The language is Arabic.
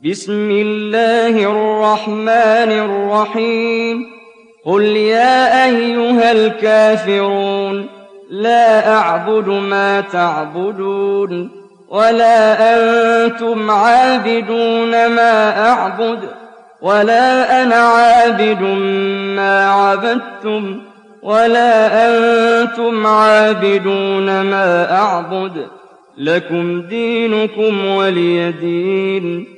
بسم الله الرحمن الرحيم قل يا أيها الكافرون لا أعبد ما تعبدون ولا أنتم عابدون ما أعبد ولا أنا عابد ما عبدتم ولا أنتم عابدون ما أعبد لكم دينكم ولي دين